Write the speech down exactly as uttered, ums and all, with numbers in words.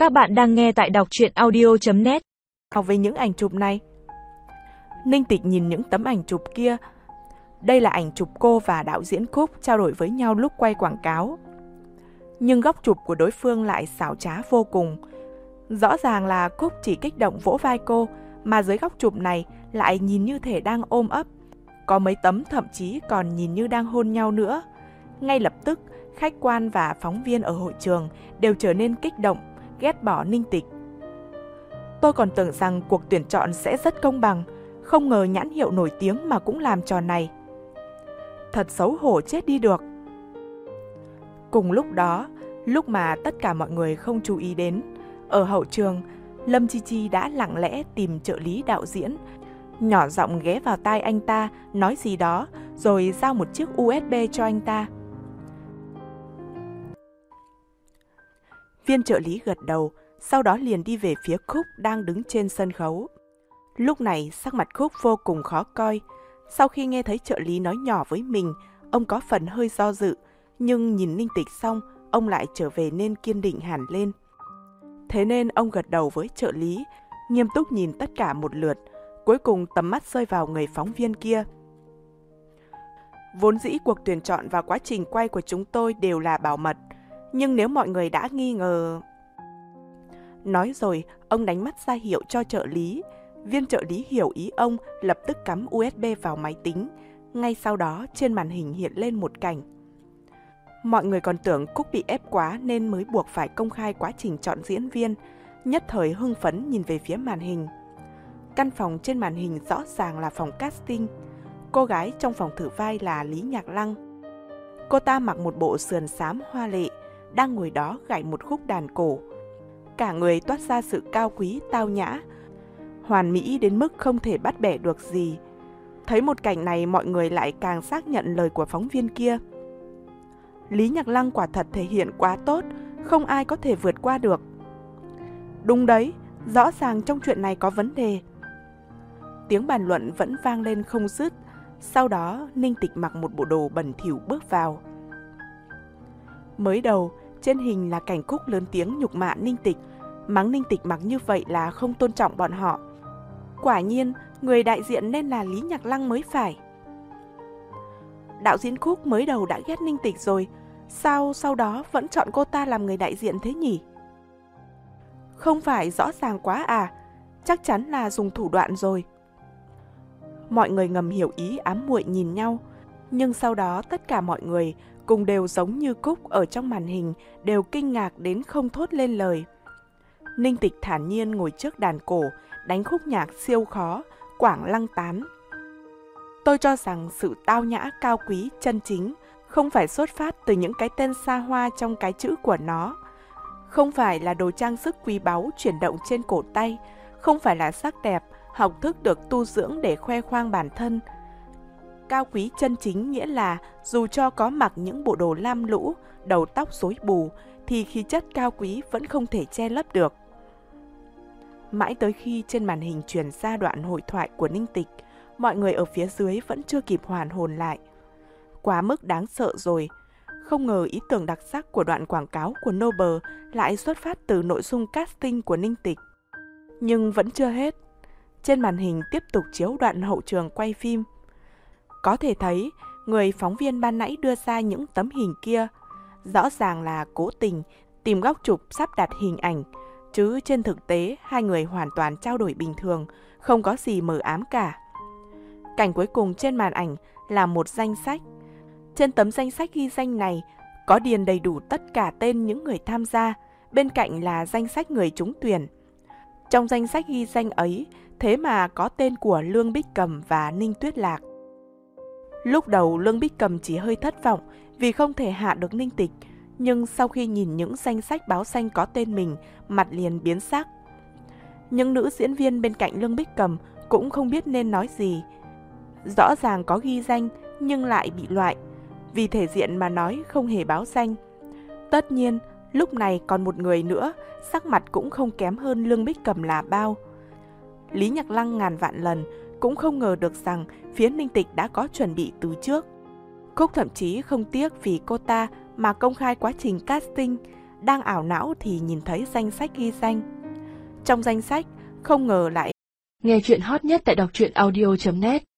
Các bạn đang nghe tại đọc truyện audio chấm net. Với những ảnh chụp này, Ninh Tịch nhìn những tấm ảnh chụp kia. Đây là ảnh chụp cô và đạo diễn Cúc trao đổi với nhau lúc quay quảng cáo. Nhưng góc chụp của đối phương lại xảo trá vô cùng. Rõ ràng là Cúc chỉ kích động vỗ vai cô, mà dưới góc chụp này lại nhìn như thể đang ôm ấp. Có mấy tấm thậm chí còn nhìn như đang hôn nhau nữa. Ngay lập tức, khách quan và phóng viên ở hội trường đều trở nên kích động, ghét bỏ Ninh Tịch. Tôi còn tưởng rằng cuộc tuyển chọn sẽ rất công bằng, không ngờ nhãn hiệu nổi tiếng mà cũng làm trò này. Thật xấu hổ chết đi được. Cùng lúc đó, lúc mà tất cả mọi người không chú ý đến, ở hậu trường, Lâm Chi Chi đã lặng lẽ tìm trợ lý đạo diễn, nhỏ giọng ghé vào tai anh ta, nói gì đó, rồi giao một chiếc u ét bê cho anh ta. Viên trợ lý gật đầu, sau đó liền đi về phía Cúc đang đứng trên sân khấu. Lúc này sắc mặt Cúc vô cùng khó coi. Sau khi nghe thấy trợ lý nói nhỏ với mình, ông có phần hơi do dự, nhưng nhìn Ninh Tịch xong, ông lại trở về nên kiên định hẳn lên. Thế nên ông gật đầu với trợ lý, nghiêm túc nhìn tất cả một lượt, cuối cùng tầm mắt rơi vào người phóng viên kia. Vốn dĩ cuộc tuyển chọn và quá trình quay của chúng tôi đều là bảo mật, nhưng nếu mọi người đã nghi ngờ... Nói rồi, ông đánh mắt ra hiệu cho trợ lý. Viên trợ lý hiểu ý ông, lập tức cắm u ét bê vào máy tính. Ngay sau đó, trên màn hình hiện lên một cảnh. Mọi người còn tưởng Cúc bị ép quá nên mới buộc phải công khai quá trình chọn diễn viên. Nhất thời hưng phấn nhìn về phía màn hình. Căn phòng trên màn hình rõ ràng là phòng casting. Cô gái trong phòng thử vai là Lý Nhạc Lăng. Cô ta mặc một bộ sườn xám hoa lệ, đang ngồi đó gảy một khúc đàn cổ. Cả người toát ra sự cao quý, tao nhã, hoàn mỹ đến mức không thể bắt bẻ được gì. Thấy một cảnh này, mọi người lại càng xác nhận lời của phóng viên kia. Lý Nhạc Lăng quả thật thể hiện quá tốt, không ai có thể vượt qua được. Đúng đấy, rõ ràng trong chuyện này có vấn đề. Tiếng bàn luận vẫn vang lên không dứt. Sau đó, Ninh Tịch mặc một bộ đồ bẩn thỉu bước vào. Mới đầu, trên hình là cảnh Cúc lớn tiếng nhục mạ Ninh Tịch, mắng Ninh Tịch mặc như vậy là không tôn trọng bọn họ. Quả nhiên, người đại diện nên là Lý Nhạc Lăng mới phải. Đạo diễn Cúc mới đầu đã ghét Ninh Tịch rồi, sao sau đó vẫn chọn cô ta làm người đại diện thế nhỉ? Không phải rõ ràng quá à, chắc chắn là dùng thủ đoạn rồi. Mọi người ngầm hiểu ý, ám muội nhìn nhau, nhưng sau đó tất cả mọi người cùng đều giống như Cúc ở trong màn hình, đều kinh ngạc đến không thốt lên lời. Ninh Tịch thản nhiên ngồi trước đàn cổ, đánh khúc nhạc siêu khó, quảng lăng tán. Tôi cho rằng sự tao nhã, cao quý, chân chính không phải xuất phát từ những cái tên xa hoa trong cái chữ của nó. Không phải là đồ trang sức quý báu chuyển động trên cổ tay, không phải là sắc đẹp, học thức được tu dưỡng để khoe khoang bản thân. Cao quý chân chính nghĩa là dù cho có mặc những bộ đồ lam lũ, đầu tóc rối bù, thì khí chất cao quý vẫn không thể che lấp được. Mãi tới khi trên màn hình truyền ra đoạn hội thoại của Ninh Tịch, mọi người ở phía dưới vẫn chưa kịp hoàn hồn lại. Quá mức đáng sợ rồi. Không ngờ ý tưởng đặc sắc của đoạn quảng cáo của Noble lại xuất phát từ nội dung casting của Ninh Tịch. Nhưng vẫn chưa hết. Trên màn hình tiếp tục chiếu đoạn hậu trường quay phim. Có thể thấy, người phóng viên ban nãy đưa ra những tấm hình kia rõ ràng là cố tình tìm góc chụp sắp đặt hình ảnh, chứ trên thực tế hai người hoàn toàn trao đổi bình thường, không có gì mờ ám cả. Cảnh cuối cùng trên màn ảnh là một danh sách. Trên tấm danh sách ghi danh này có điền đầy đủ tất cả tên những người tham gia, bên cạnh là danh sách người trúng tuyển. Trong danh sách ghi danh ấy, thế mà có tên của Lương Bích Cầm và Ninh Tuyết Lạc. Lúc đầu Lương Bích Cầm chỉ hơi thất vọng vì không thể hạ được Ninh Tịch, nhưng sau khi nhìn những danh sách báo danh có tên mình, mặt liền biến sắc. Những nữ diễn viên bên cạnh Lương Bích Cầm cũng không biết nên nói gì. Rõ ràng có ghi danh nhưng lại bị loại, vì thể diện mà nói không hề báo danh. Tất nhiên, lúc này còn một người nữa, sắc mặt cũng không kém hơn Lương Bích Cầm là bao. Lý Nhạc Lăng ngàn vạn lần cũng không ngờ được rằng phía Ninh Tịch đã có chuẩn bị từ trước. Cúc thậm chí không tiếc vì cô ta mà công khai quá trình casting, đang ảo não thì nhìn thấy danh sách ghi danh. Trong danh sách, không ngờ lại nghe chuyện hot nhất tại đọc truyện audio chấm net.